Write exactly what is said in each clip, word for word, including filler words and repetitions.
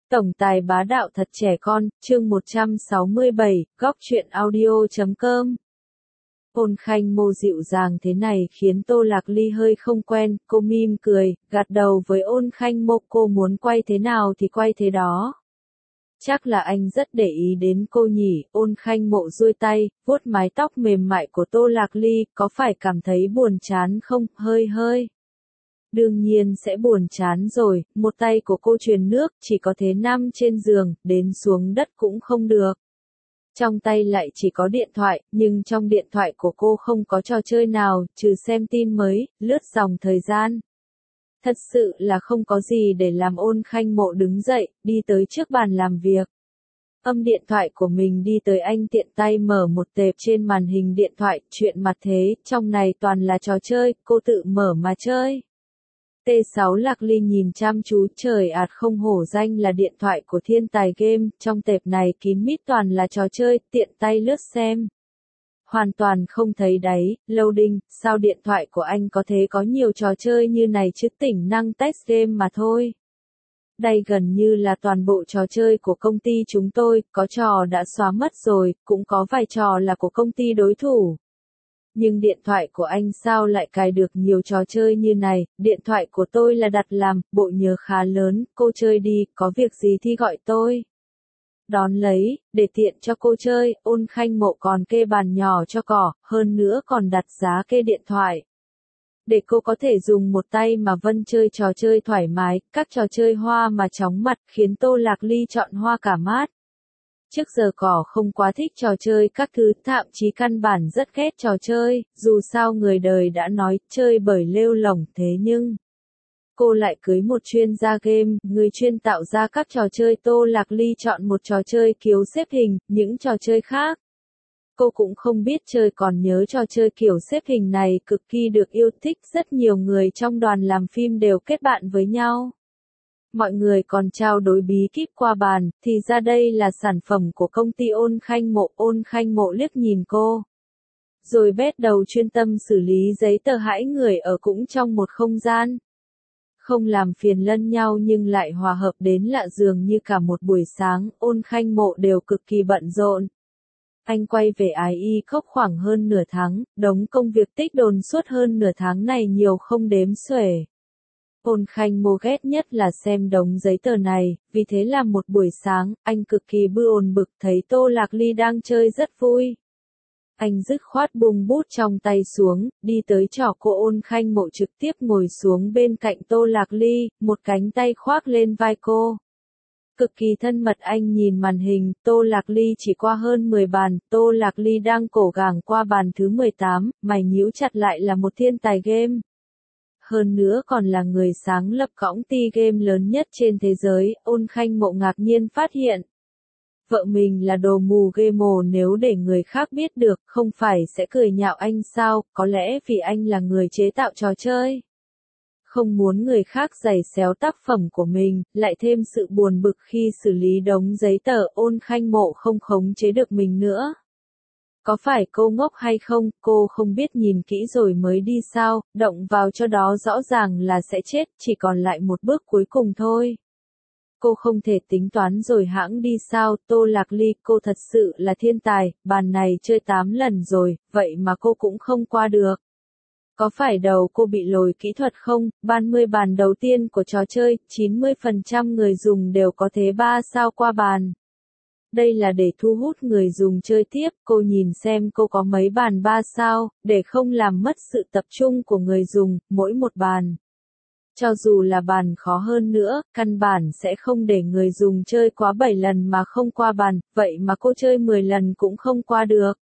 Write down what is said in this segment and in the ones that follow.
Tổng tài bá đạo thật trẻ con, chương một trăm sáu mươi bảy, góc truyện audio chấm com. Ôn Khanh Mô dịu dàng thế này khiến Tô Lạc Ly hơi không quen, cô mỉm cười, gật đầu với Ôn Khanh Mô, cô muốn quay thế nào thì quay thế đó. Chắc là anh rất để ý đến cô nhỉ, Ôn Khanh Mộ duỗi tay, vuốt mái tóc mềm mại của Tô Lạc Ly, có phải cảm thấy buồn chán không, hơi hơi. Đương nhiên sẽ buồn chán rồi, một tay của cô truyền nước, chỉ có thế nằm trên giường, đến xuống đất cũng không được. Trong tay lại chỉ có điện thoại, nhưng trong điện thoại của cô không có trò chơi nào, trừ xem tin mới, lướt dòng thời gian. Thật sự là không có gì để làm. Ôn Khanh Mộ đứng dậy, đi tới trước bàn làm việc. Âm điện thoại của mình đi tới, anh tiện tay mở một tệp trên màn hình điện thoại, chuyện mặt thế, trong này toàn là trò chơi, cô tự mở mà chơi. T sáu Lạc Ly nhìn chăm chú, trời ạt, không hổ danh là điện thoại của thiên tài game, trong tệp này kín mít toàn là trò chơi, tiện tay lướt xem. Hoàn toàn không thấy đáy, loading, sao điện thoại của anh có thể có nhiều trò chơi như này chứ, tỉnh năng text game mà thôi. Đây gần như là toàn bộ trò chơi của công ty chúng tôi, có trò đã xóa mất rồi, cũng có vài trò là của công ty đối thủ. Nhưng điện thoại của anh sao lại cài được nhiều trò chơi như này, điện thoại của tôi là đặt làm, bộ nhớ khá lớn, cô chơi đi, có việc gì thì gọi tôi. Đón lấy, để tiện cho cô chơi, Ôn Khanh Mộ còn kê bàn nhỏ cho cỏ, hơn nữa còn đặt giá kê điện thoại. Để cô có thể dùng một tay mà vân chơi trò chơi thoải mái, các trò chơi hoa mà chóng mặt, khiến Tô Lạc Ly chọn hoa cả mát. Trước giờ cỏ không quá thích trò chơi các thứ, thậm chí căn bản rất ghét trò chơi, dù sao người đời đã nói, chơi bởi lêu lổng, thế nhưng cô lại cưới một chuyên gia game, người chuyên tạo ra các trò chơi. Tô Lạc Ly chọn một trò chơi kiếu xếp hình, những trò chơi khác cô cũng không biết chơi, còn nhớ trò chơi kiểu xếp hình này cực kỳ được yêu thích, rất nhiều người trong đoàn làm phim đều kết bạn với nhau. Mọi người còn trao đổi bí kíp qua bàn, thì ra đây là sản phẩm của công ty Ôn Khanh Mộ. Ôn Khanh Mộ liếc nhìn cô, rồi bắt đầu chuyên tâm xử lý giấy tờ, hãy người ở cũng trong một không gian. Không làm phiền lẫn nhau nhưng lại hòa hợp đến lạ, dường như cả một buổi sáng, Ôn Khanh Mộ đều cực kỳ bận rộn. Anh quay về Ái Y Cốc khoảng hơn nửa tháng, đống công việc tích đồn suốt hơn nửa tháng này nhiều không đếm xuể. Ôn Khanh Mộ ghét nhất là xem đống giấy tờ này, vì thế là một buổi sáng, anh cực kỳ bực bực, thấy Tô Lạc Ly đang chơi rất vui. Anh dứt khoát buông bút trong tay xuống, đi tới trỏ cô Ôn Khanh Mộ trực tiếp ngồi xuống bên cạnh Tô Lạc Ly, một cánh tay khoác lên vai cô. Cực kỳ thân mật. Anh nhìn màn hình, Tô Lạc Ly chỉ qua hơn mười bàn, Tô Lạc Ly đang cố gắng qua bàn thứ mười tám, mày nhíu chặt lại là một thiên tài game. Hơn nữa còn là người sáng lập cõng ty game lớn nhất trên thế giới. Ôn Khanh Mộ ngạc nhiên phát hiện vợ mình là đồ mù game mồ, nếu để người khác biết được, không phải sẽ cười nhạo anh sao, có lẽ vì anh là người chế tạo trò chơi. Không muốn người khác giày xéo tác phẩm của mình, lại thêm sự buồn bực khi xử lý đống giấy tờ. Ôn Khanh Mộ không khống chế được mình nữa. Có phải cô ngốc hay không, cô không biết nhìn kỹ rồi mới đi sao, động vào cho đó rõ ràng là sẽ chết, chỉ còn lại một bước cuối cùng thôi. Cô không thể tính toán rồi hãng đi sao. Tô Lạc Ly, cô thật sự là thiên tài, bàn này chơi tám lần rồi, vậy mà cô cũng không qua được. Có phải đầu cô bị lồi kỹ thuật không? ba mươi bàn đầu tiên của trò chơi, chín mươi phần trăm người dùng đều có thế ba sao qua bàn. Đây là để thu hút người dùng chơi tiếp, cô nhìn xem cô có mấy bàn ba sao, để không làm mất sự tập trung của người dùng, mỗi một bàn. Cho dù là bàn khó hơn nữa, căn bản sẽ không để người dùng chơi quá bảy lần mà không qua bàn, vậy mà cô chơi mười lần cũng không qua được.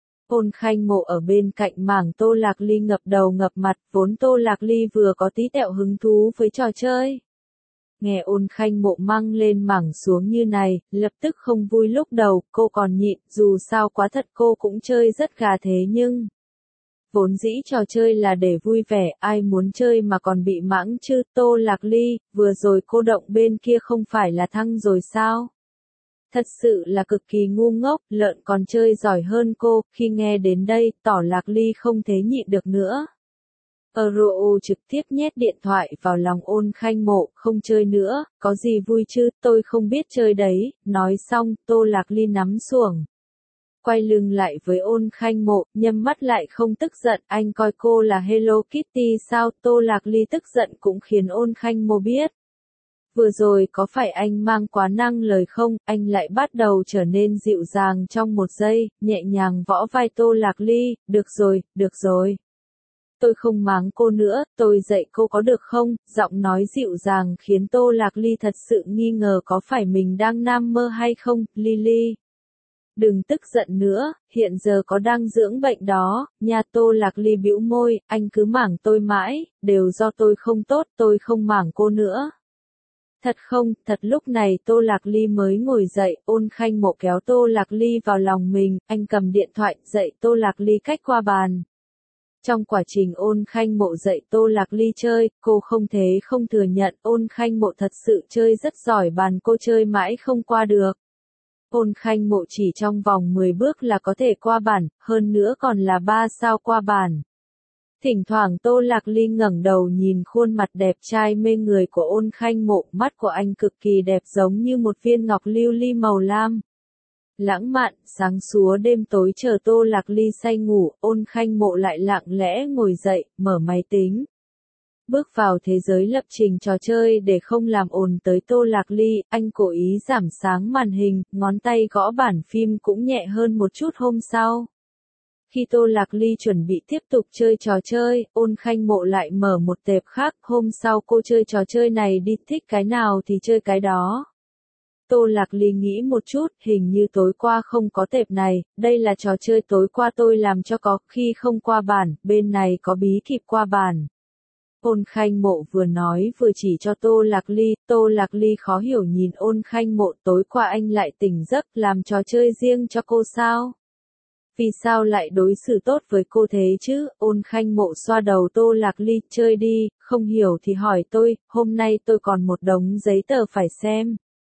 Ôn Khanh Mộ ở bên cạnh mảng Tô Lạc Ly ngập đầu ngập mặt, vốn Tô Lạc Ly vừa có tí tẹo hứng thú với trò chơi. Nghe Ôn Khanh Mộ mang lên mảng xuống như này, lập tức không vui. Lúc đầu, cô còn nhịn, dù sao quá thật cô cũng chơi rất gà, thế nhưng vốn dĩ trò chơi là để vui vẻ, ai muốn chơi mà còn bị mãng chứ. Tô Lạc Ly, vừa rồi cô động bên kia không phải là thăng rồi sao? Thật sự là cực kỳ ngu ngốc, lợn còn chơi giỏi hơn cô. Khi nghe đến đây, tỏ Lạc Ly không thể nhịn được nữa. Euro trực tiếp nhét điện thoại vào lòng Ôn Khanh Mộ, không chơi nữa, có gì vui chứ, tôi không biết chơi đấy, nói xong, Tô Lạc Ly nắm xuồng. Quay lưng lại với Ôn Khanh Mộ, nhắm mắt lại không tức giận, anh coi cô là Hello Kitty sao, Tô Lạc Ly tức giận cũng khiến Ôn Khanh Mộ biết. Vừa rồi có phải anh mang quá năng lời không, anh lại bắt đầu trở nên dịu dàng trong một giây, nhẹ nhàng võ vai Tô Lạc Ly, được rồi, được rồi. Tôi không mắng cô nữa, tôi dạy cô có được không, giọng nói dịu dàng khiến Tô Lạc Ly thật sự nghi ngờ có phải mình đang nam mơ hay không, Lily. Đừng tức giận nữa, hiện giờ có đang dưỡng bệnh đó, nha Tô Lạc Ly bĩu môi, anh cứ mảng tôi mãi, đều do tôi không tốt, tôi không mảng cô nữa. Thật không, thật lúc này Tô Lạc Ly mới ngồi dậy, Ôn Khanh Mộ kéo Tô Lạc Ly vào lòng mình, anh cầm điện thoại, dạy Tô Lạc Ly cách qua bàn. Trong quá trình Ôn Khanh Mộ dạy Tô Lạc Ly chơi, cô không thể không thừa nhận Ôn Khanh Mộ thật sự chơi rất giỏi bàn cô chơi mãi không qua được. Ôn Khanh Mộ chỉ trong vòng mười bước là có thể qua bản, hơn nữa còn là ba sao qua bản. Thỉnh thoảng Tô Lạc Ly ngẩng đầu nhìn khuôn mặt đẹp trai mê người của Ôn Khanh Mộ, mắt của anh cực kỳ đẹp giống như một viên ngọc lưu ly màu lam. Lãng mạn, sáng súa đêm tối chờ Tô Lạc Ly say ngủ, Ôn Khanh Mộ lại lặng lẽ ngồi dậy, mở máy tính. Bước vào thế giới lập trình trò chơi để không làm ồn tới Tô Lạc Ly, anh cố ý giảm sáng màn hình, ngón tay gõ bản phim cũng nhẹ hơn một chút hôm sau. Khi Tô Lạc Ly chuẩn bị tiếp tục chơi trò chơi, Ôn Khanh Mộ lại mở một tệp khác, hôm sau cô chơi trò chơi này đi, thích cái nào thì chơi cái đó. Tô Lạc Ly nghĩ một chút, hình như tối qua không có tệp này, đây là trò chơi tối qua tôi làm cho có, khi không qua bản, bên này có bí kíp qua bản. Ôn Khanh Mộ vừa nói vừa chỉ cho Tô Lạc Ly, Tô Lạc Ly khó hiểu nhìn Ôn Khanh Mộ, tối qua anh lại tỉnh giấc làm trò chơi riêng cho cô sao? Vì sao lại đối xử tốt với cô thế chứ? Ôn Khanh Mộ xoa đầu Tô Lạc Ly, chơi đi, không hiểu thì hỏi tôi, hôm nay tôi còn một đống giấy tờ phải xem.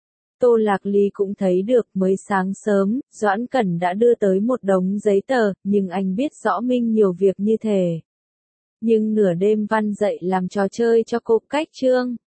Tô Lạc Ly cũng thấy được, mới sáng sớm, Doãn Cẩn đã đưa tới một đống giấy tờ, nhưng anh biết rõ Minh nhiều việc như thế. Nhưng nửa đêm văn dạy làm trò chơi cho cô, cách chương.